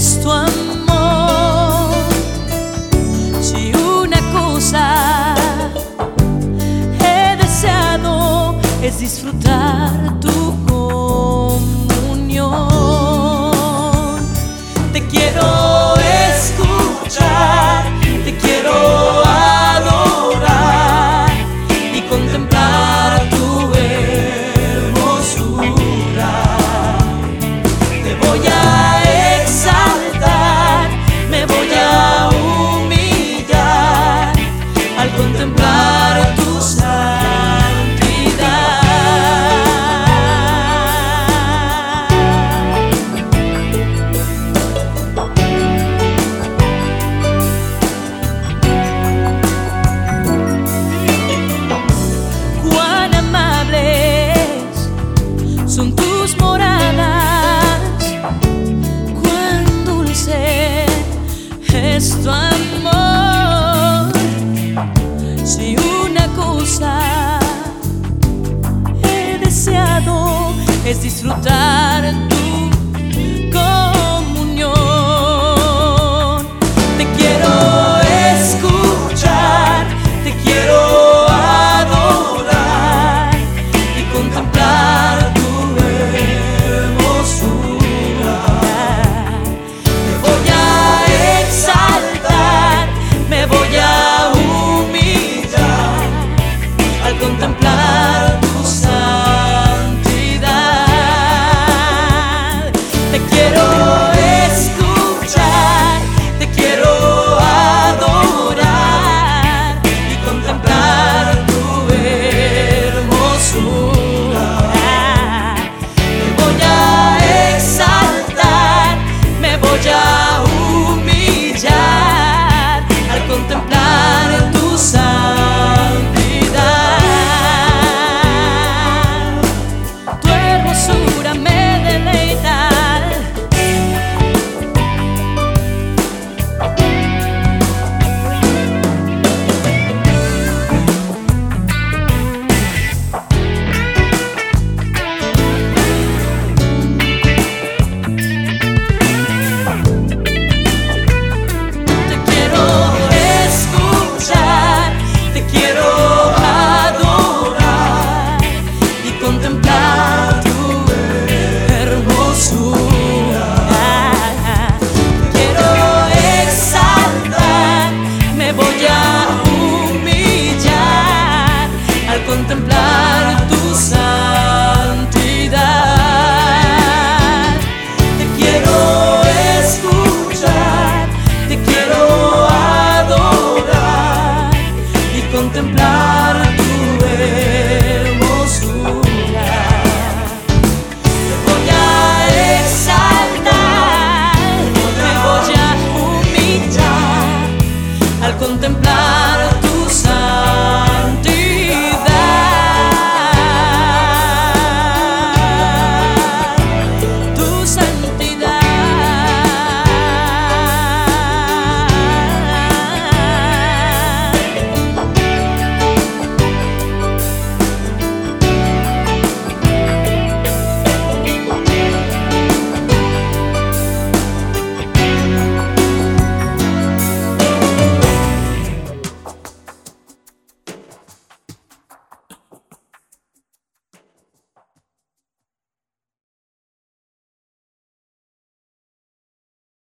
es tu amor. Si una cosa he deseado es disfrutar tu comunión. Te quiero escuchar, te quiero adorar y contemplar tu hermosura. Te voy a exaltar, me voy a humillar al contemplar tu son tus moradas, cuán dulce es tu amor. Si una cosa he deseado es disfrutar